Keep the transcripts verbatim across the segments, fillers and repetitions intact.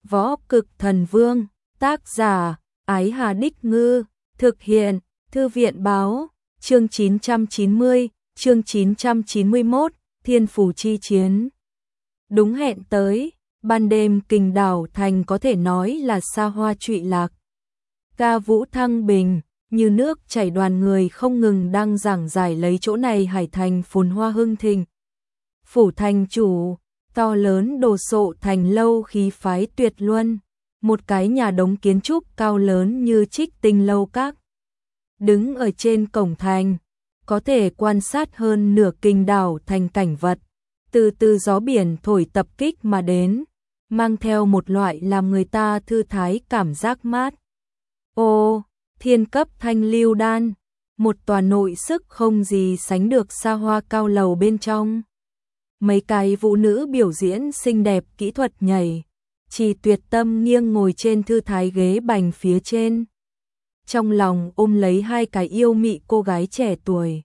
Võ Cực Thần Vương, tác giả, Ái Hà Đích Ngư, thực hiện, Thư viện Báo, chương chín trăm chín mươi, chương chín trăm chín mươi mốt, Thiên Phù Chi Chiến. Đúng hẹn tới, ban đêm Kình Đảo Thành có thể nói là xa hoa trụy lạc. Ca vũ thăng bình, như nước chảy, đoàn người không ngừng đang giảng giải lấy chỗ này hải thành phồn hoa hưng thịnh. Phủ thành chủ, to lớn đồ sộ thành lâu khí phái tuyệt luân, một cái nhà đống kiến trúc cao lớn như Trích Tinh lâu các. Đứng ở trên cổng thành, có thể quan sát hơn nửa Kình Đảo Thành cảnh vật, từ từ gió biển thổi tập kích mà đến, mang theo một loại làm người ta thư thái cảm giác mát. Ô, thiên cấp thanh lưu đan, một tòa nội sức không gì sánh được xa hoa cao lầu bên trong. Mấy cái vũ nữ biểu diễn xinh đẹp kỹ thuật nhảy, Chỉ Tuyệt Tâm nghiêng ngồi trên thư thái ghế bành phía trên. Trong lòng ôm lấy hai cái yêu mị cô gái trẻ tuổi.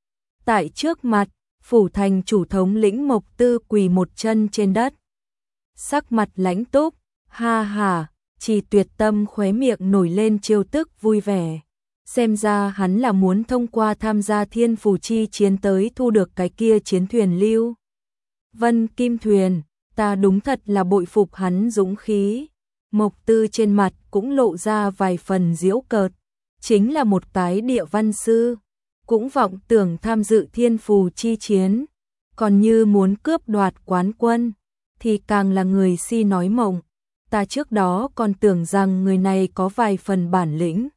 Tại trước mặt, phủ thành chủ thống lĩnh Mộc Tư quỳ một chân trên đất. Sắc mặt lãnh túc, ha ha, Chỉ Tuyệt Tâm khóe miệng nổi lên trêu tức vui vẻ. Xem ra hắn là muốn thông qua tham gia Thiên Phù Chi Chiến tới thu được cái kia chiến thuyền lưu Vân Kim Thuyền, ta đúng thật là bội phục hắn dũng khí. Mộc Tư trên mặt cũng lộ ra vài phần giễu cợt, chính là một cái địa văn sư, cũng vọng tưởng tham dự Thiên Phù Chi Chiến, còn như muốn cướp đoạt quán quân, thì càng là người si nói mộng. Ta trước đó còn tưởng rằng người này có vài phần bản lĩnh,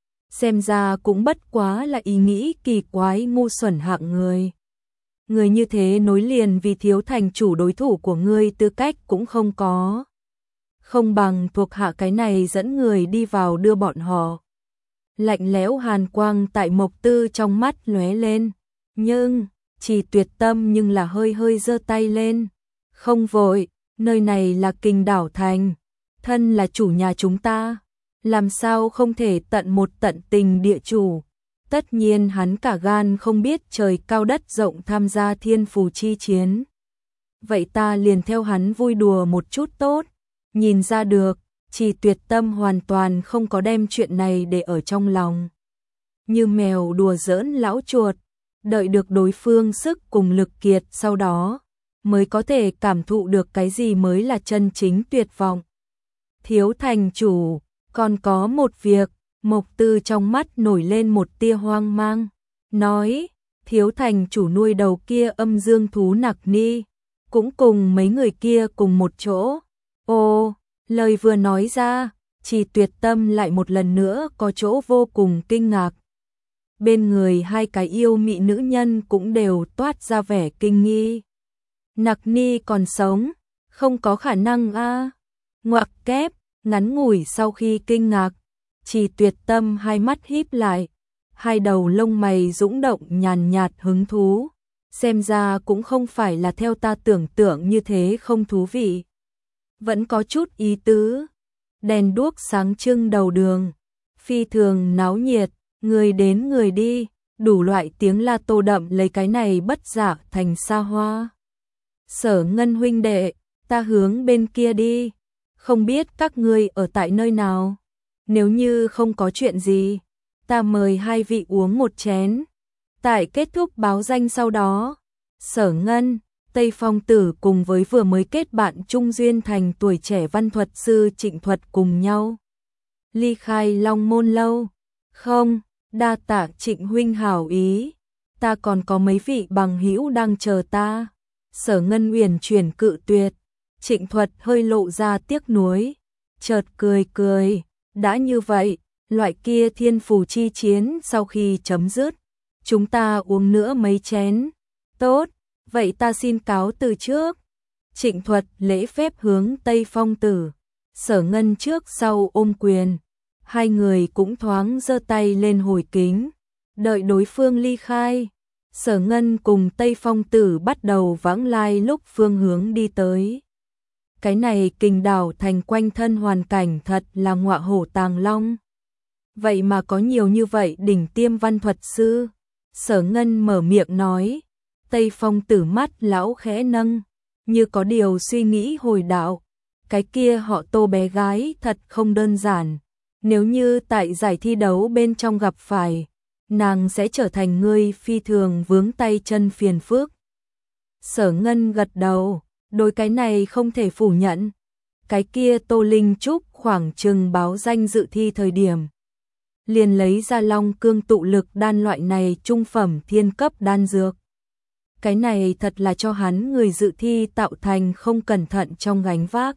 xem ra cũng bất quá là ý nghĩ kỳ quái ngu xuẩn hạng người. Người như thế nối liền vì thiếu thành chủ đối thủ của ngươi tư cách cũng không có. Không bằng thuộc hạ cái này dẫn người đi vào đưa bọn họ. Lạnh lẽo hàn quang tại Mộc Tư trong mắt lóe lên, nhưng Chỉ Tuyệt Tâm nhưng là hơi hơi giơ tay lên. Không vội, nơi này là Kình Đảo Thành, thân là chủ nhà chúng ta, làm sao không thể tận một tận tình địa chủ. Tất nhiên hắn cả gan không biết trời cao đất rộng tham gia Thiên Phù Chi Chiến. Vậy ta liền theo hắn vui đùa một chút tốt. Nhìn ra được, Chỉ Tuyệt Tâm hoàn toàn không có đem chuyện này để ở trong lòng. Như mèo đùa giỡn lão chuột, đợi được đối phương sức cùng lực kiệt sau đó, mới có thể cảm thụ được cái gì mới là chân chính tuyệt vọng. Thiếu thành chủ, còn có một việc. Mộc Tư trong mắt nổi lên một tia hoang mang, nói, thiếu thành chủ nuôi đầu kia âm dương thú Nặc Ni, cũng cùng mấy người kia cùng một chỗ. Ô, lời vừa nói ra, Chỉ Tuyệt Tâm lại một lần nữa có chỗ vô cùng kinh ngạc. Bên người hai cái yêu mị nữ nhân cũng đều toát ra vẻ kinh nghi. Nặc Ni còn sống, không có khả năng a. À. Ngoặc kép, ngắn ngủi sau khi kinh ngạc, Chỉ Tuyệt Tâm hai mắt híp lại, hai đầu lông mày dũng động nhàn nhạt hứng thú, xem ra cũng không phải là theo ta tưởng tượng như thế không thú vị, vẫn có chút ý tứ. Đèn đuốc sáng trưng đầu đường, phi thường náo nhiệt, người đến người đi, đủ loại tiếng la tô đậm lấy cái này bất dạ thành xa hoa. Sở Ngân huynh đệ, ta hướng bên kia đi, không biết các ngươi ở tại nơi nào. Nếu như không có chuyện gì, ta mời hai vị uống một chén. Tại kết thúc báo danh sau đó, Sở Ngân, Tây Phong Tử cùng với vừa mới kết bạn Trung Duyên Thành tuổi trẻ văn thuật sư Trịnh Thuật cùng nhau ly khai Long Môn lâu. Không, đa tạ Trịnh huynh hảo ý, ta còn có mấy vị bằng hữu đang chờ ta. Sở Ngân uyển chuyển cự tuyệt. Trịnh Thuật hơi lộ ra tiếc nuối, chợt cười cười. Đã như vậy, loại kia Thiên Phù Chi Chiến sau khi chấm dứt, chúng ta uống nữa mấy chén. Tốt, vậy ta xin cáo từ trước. Trịnh Thuật lễ phép hướng Tây Phong Tử, Sở Ngân trước sau ôm quyền. Hai người cũng thoáng giơ tay lên hồi kính. Đợi đối phương ly khai, Sở Ngân cùng Tây Phong Tử bắt đầu vãng lai lúc phương hướng đi tới. Cái này Kình Đảo Thành quanh thân hoàn cảnh thật là ngọa hổ tàng long. Vậy mà có nhiều như vậy đỉnh tiêm văn thuật sư. Sở Ngân mở miệng nói. Tây Phong Tử mắt lão khẽ nâng, như có điều suy nghĩ hồi đạo. cái kia họ Tô bé gái thật không đơn giản, nếu như tại giải thi đấu bên trong gặp phải, nàng sẽ trở thành người phi thường vướng tay chân phiền phức. Sở Ngân gật đầu, đối cái này không thể phủ nhận. Cái kia Tô Linh Trúc khoảng chừng báo danh dự thi thời điểm, liền lấy ra Long Cương tụ lực đan loại này trung phẩm thiên cấp đan dược. Cái này thật là cho hắn người dự thi tạo thành không cẩn thận trong gánh vác.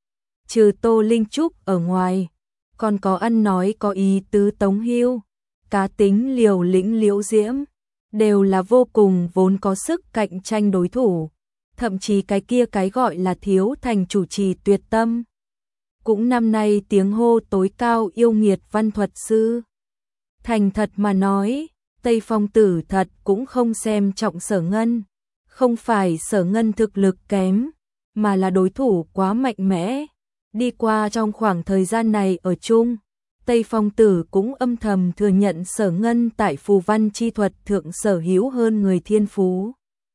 Trừ Tô Linh Trúc ở ngoài, còn có ăn nói có ý tứ Tống Hưu, cá tính liều lĩnh Liễu Diễm, đều là vô cùng vốn có sức cạnh tranh đối thủ. Thậm chí cái kia cái gọi là thiếu thành chủ trì Tuyệt Tâm, cũng năm nay tiếng hô tối cao yêu nghiệt văn thuật sư. Thành thật mà nói, Tây Phong Tử thật cũng không xem trọng Sở Ngân, không phải Sở Ngân thực lực kém, mà là đối thủ quá mạnh mẽ. Đi qua trong khoảng thời gian này ở chung, Tây Phong Tử cũng âm thầm thừa nhận Sở Ngân tại phù văn chi thuật thượng sở hữu hơn người thiên phú.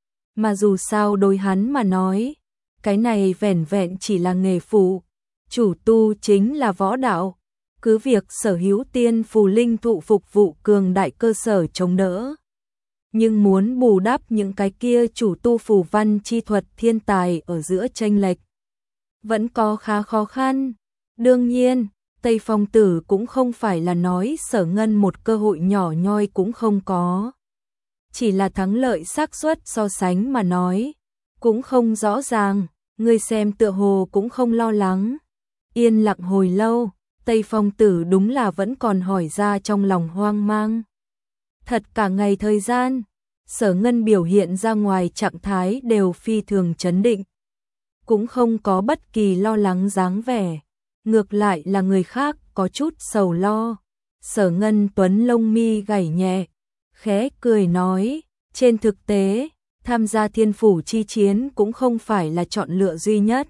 Mà dù sao đối hắn mà nói, cái này vẻn vẹn chỉ là nghề phụ, chủ tu chính là võ đạo, cứ việc sở hữu tiên phù linh thụ phục vụ cường đại cơ sở chống đỡ. Nhưng muốn bù đắp những cái kia chủ tu phù văn chi thuật thiên tài ở giữa chênh lệch, vẫn có khá khó khăn. Đương nhiên, Tây Phong Tử cũng không phải là nói Sở Ngân một cơ hội nhỏ nhoi cũng không có. Chỉ là thắng lợi xác suất so sánh mà nói, cũng không rõ ràng, người xem tựa hồ cũng không lo lắng. Yên lặng hồi lâu, Tây Phong Tử đúng là vẫn còn hỏi ra trong lòng hoang mang. Thật cả ngày thời gian, Sở Ngân biểu hiện ra ngoài trạng thái đều phi thường chấn định, cũng không có bất kỳ lo lắng dáng vẻ, ngược lại là người khác có chút sầu lo. Sở Ngân Tuấn lông mi gảy nhẹ, khẽ cười nói, trên thực tế, tham gia thiên phủ chi chiến cũng không phải là chọn lựa duy nhất.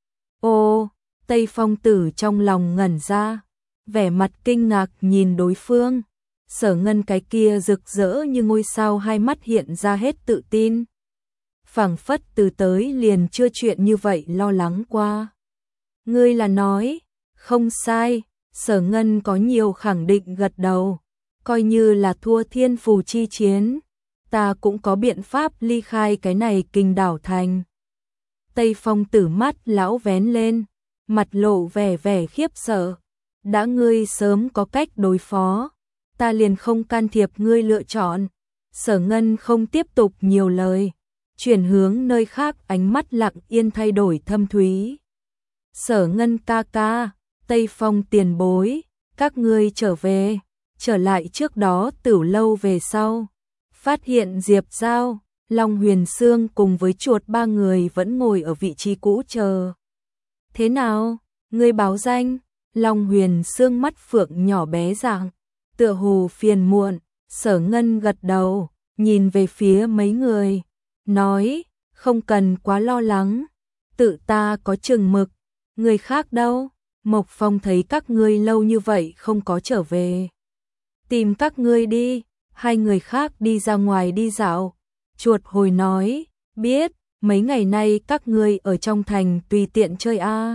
Ô, Tây Phong Tử trong lòng ngẩn ra, vẻ mặt kinh ngạc nhìn đối phương. Sở Ngân cái kia rực rỡ như ngôi sao hai mắt hiện ra hết tự tin. Phảng phất từ tới liền chưa chuyện như vậy lo lắng qua. Ngươi là nói, không sai, Sở Ngân có nhiều khẳng định gật đầu, coi như là thua thiên phù chi chiến, ta cũng có biện pháp ly khai cái này Kinh Đảo Thành. Tây Phong Tử mắt lão vén lên, mặt lộ vẻ vẻ khiếp sợ. Đã ngươi sớm có cách đối phó, ta liền không can thiệp ngươi lựa chọn. Sở Ngân không tiếp tục nhiều lời, chuyển hướng nơi khác, ánh mắt lặng yên thay đổi thâm thúy. Sở Ngân ca ca, Tây Phong tiền bối, các ngươi trở về, trở lại trước đó Tửu lâu về sau, phát hiện Diệp Giao, Long Huyền Sương cùng với chuột ba người vẫn ngồi ở vị trí cũ chờ. Thế nào, ngươi báo danh? Long Huyền Sương mắt phượng nhỏ bé dạng, tựa hồ phiền muộn. Sở Ngân gật đầu, nhìn về phía mấy người, nói, không cần quá lo lắng, tự ta có chừng mực, người khác đâu. Mộc Phong thấy các ngươi lâu như vậy không có trở về, tìm các ngươi đi. Hai người khác đi ra ngoài đi dạo. Chuột hồi nói, biết, mấy ngày nay các ngươi ở trong thành tùy tiện chơi a. À.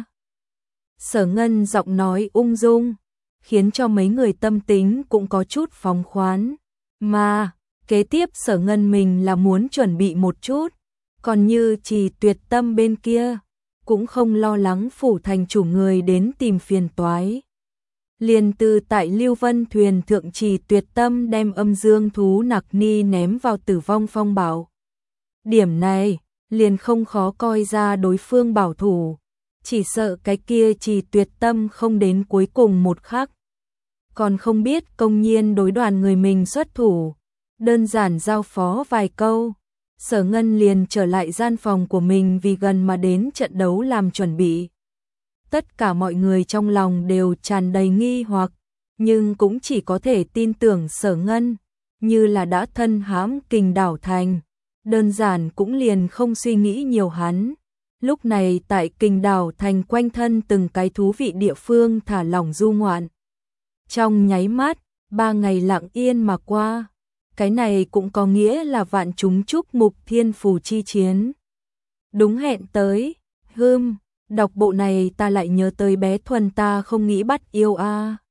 Sở Ngân giọng nói ung dung, khiến cho mấy người tâm tính cũng có chút phóng khoán. Mà, kế tiếp Sở Ngân mình là muốn chuẩn bị một chút, còn như Trì Tuyệt Tâm bên kia, cũng không lo lắng phủ thành chủ người đến tìm phiền toái. Liền từ tại Lưu Vân thuyền thượng Trì Tuyệt Tâm đem âm dương thú nặc ni ném vào tử vong phong bảo. Điểm này, liền không khó coi ra đối phương bảo thủ, chỉ sợ cái kia Trì Tuyệt Tâm không đến cuối cùng một khắc. Còn không biết công nhiên đối đoàn người mình xuất thủ, đơn giản giao phó vài câu. Sở Ngân liền trở lại gian phòng của mình vì gần mà đến trận đấu làm chuẩn bị. Tất cả mọi người trong lòng đều tràn đầy nghi hoặc, nhưng cũng chỉ có thể tin tưởng Sở Ngân, như là đã thân hãm Kinh Đảo Thành, đơn giản cũng liền không suy nghĩ nhiều hắn. Lúc này tại Kinh Đảo Thành quanh thân từng cái thú vị địa phương thả lỏng du ngoạn. Trong nháy mắt, ba ngày lặng yên mà qua, cái này cũng có nghĩa là vạn chúng chúc mục thiên phù chi chiến đúng hẹn tới. Hừm, Đọc bộ này ta lại nhớ tới bé Thuần ta không nghĩ bắt yêu a.